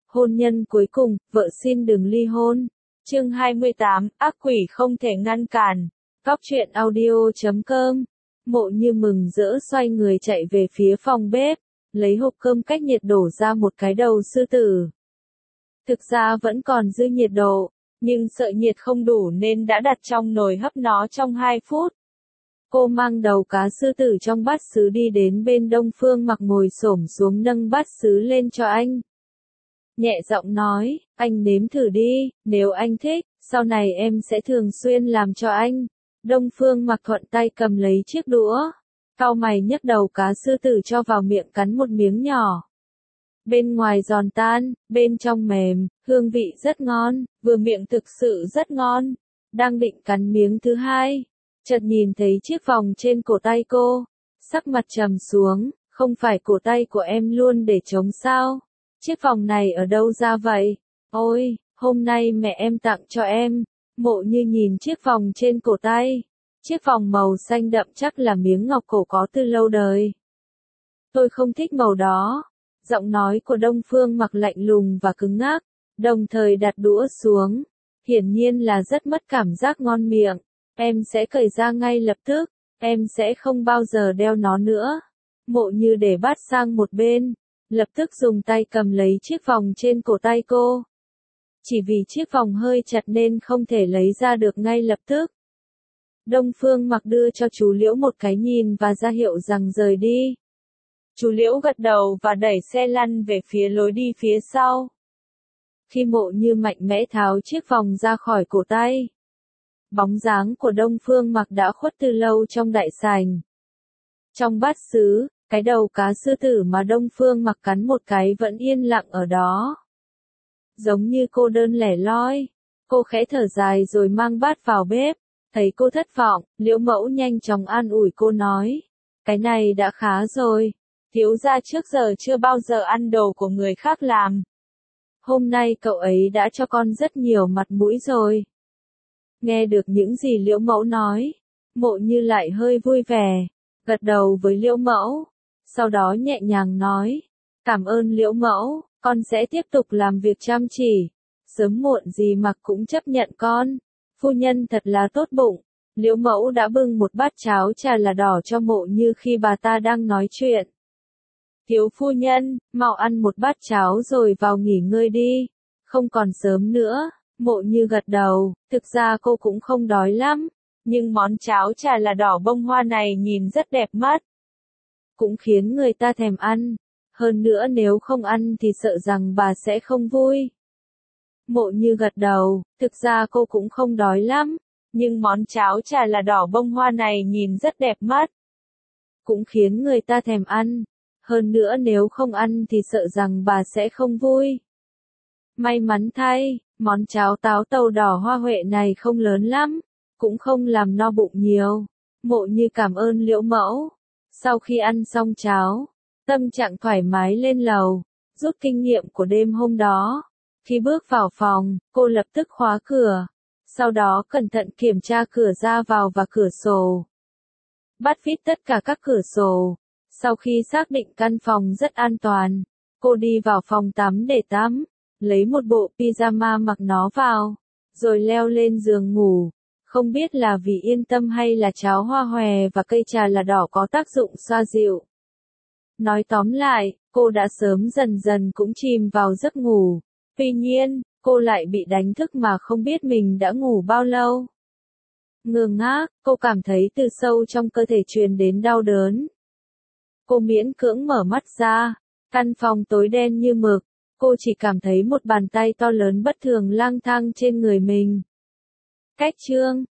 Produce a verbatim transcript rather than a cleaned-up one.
Hôn nhân cuối cùng, vợ xin đừng ly hôn. Chương hai mươi tám, ác quỷ không thể ngăn cản. Góc truyện audio chấm com. Mộ Như mừng rỡ xoay người chạy về phía phòng bếp, lấy hộp cơm cách nhiệt đổ ra một cái đầu sư tử. Thực ra vẫn còn dư nhiệt độ, nhưng sợ nhiệt không đủ nên đã đặt trong nồi hấp nó trong hai phút. Cô mang đầu cá sư tử trong bát sứ đi đến bên Đông Phương Mặc ngồi xổm xuống nâng bát sứ lên cho anh. Nhẹ giọng nói, anh nếm thử đi, nếu anh thích, sau này em sẽ thường xuyên làm cho anh. Đông Phương Mặc thuận tay cầm lấy chiếc đũa, cau mày nhấc đầu cá sư tử cho vào miệng cắn một miếng nhỏ. Bên ngoài giòn tan, bên trong mềm, hương vị rất ngon, vừa miệng thực sự rất ngon. Đang định cắn miếng thứ hai, chợt nhìn thấy chiếc vòng trên cổ tay cô, sắc mặt trầm xuống, không phải cổ tay của em luôn để trống sao? Chiếc vòng này ở đâu ra vậy? Ôi, hôm nay mẹ em tặng cho em. Mộ Như nhìn chiếc vòng trên cổ tay. Chiếc vòng màu xanh đậm chắc là miếng ngọc cổ có từ lâu đời. Tôi không thích màu đó. Giọng nói của Đông Phương Mặc lạnh lùng và cứng ngắc, đồng thời đặt đũa xuống. Hiển nhiên là rất mất cảm giác ngon miệng. Em sẽ cởi ra ngay lập tức. Em sẽ không bao giờ đeo nó nữa. Mộ Như để bát sang một bên, lập tức dùng tay cầm lấy chiếc vòng trên cổ tay cô. Chỉ vì chiếc vòng hơi chặt nên không thể lấy ra được ngay lập tức. Đông Phương Mặc đưa cho chú Liễu một cái nhìn và ra hiệu rằng rời đi. Chú Liễu gật đầu và đẩy xe lăn về phía lối đi phía sau. Khi Mộ Như mạnh mẽ tháo chiếc vòng ra khỏi cổ tay, bóng dáng của Đông Phương Mặc đã khuất từ lâu trong đại sảnh. Trong bát sứ, cái đầu cá sư tử mà Đông Phương Mặc cắn một cái vẫn yên lặng ở đó. Giống như cô đơn lẻ loi, cô khẽ thở dài rồi mang bát vào bếp. Thấy cô thất vọng, Liễu Mẫu nhanh chóng an ủi cô nói, cái này đã khá rồi, thiếu gia trước giờ chưa bao giờ ăn đồ của người khác làm. Hôm nay cậu ấy đã cho con rất nhiều mặt mũi rồi. Nghe được những gì Liễu Mẫu nói, Mộ Như lại hơi vui vẻ, gật đầu với Liễu Mẫu, sau đó nhẹ nhàng nói, cảm ơn Liễu Mẫu, con sẽ tiếp tục làm việc chăm chỉ, sớm muộn gì Mặc cũng chấp nhận con. Phu nhân thật là tốt bụng. Liễu Mẫu đã bưng một bát cháo trà là đỏ cho Mộ Như khi bà ta đang nói chuyện. Thiếu phu nhân, mau ăn một bát cháo rồi vào nghỉ ngơi đi, không còn sớm nữa. Mộ Như gật đầu, thực ra cô cũng không đói lắm, nhưng món cháo trà là đỏ bông hoa này nhìn rất đẹp mắt, cũng khiến người ta thèm ăn, hơn nữa nếu không ăn thì sợ rằng bà sẽ không vui. Mộ Như gật đầu, thực ra cô cũng không đói lắm, nhưng món cháo trà là đỏ bông hoa này nhìn rất đẹp mắt, cũng khiến người ta thèm ăn, hơn nữa nếu không ăn thì sợ rằng bà sẽ không vui. May mắn thay, món cháo táo tàu đỏ hoa huệ này không lớn lắm, cũng không làm no bụng nhiều. Mộ Như cảm ơn Liễu Mẫu. Sau khi ăn xong cháo, tâm trạng thoải mái lên lầu, rút kinh nghiệm của đêm hôm đó. Khi bước vào phòng, cô lập tức khóa cửa, sau đó cẩn thận kiểm tra cửa ra vào và cửa sổ. Bắt vít tất cả các cửa sổ. Sau khi xác định căn phòng rất an toàn, cô đi vào phòng tắm để tắm, lấy một bộ pyjama mặc nó vào, rồi leo lên giường ngủ. Không biết là vì yên tâm hay là cháo hoa hòe và cây trà là đỏ có tác dụng xoa dịu. Nói tóm lại, cô đã sớm dần dần cũng chìm vào giấc ngủ. Tuy nhiên, cô lại bị đánh thức mà không biết mình đã ngủ bao lâu. Ngơ ngác, cô cảm thấy từ sâu trong cơ thể truyền đến đau đớn. Cô miễn cưỡng mở mắt ra, căn phòng tối đen như mực, cô chỉ cảm thấy một bàn tay to lớn bất thường lang thang trên người mình. Cách chương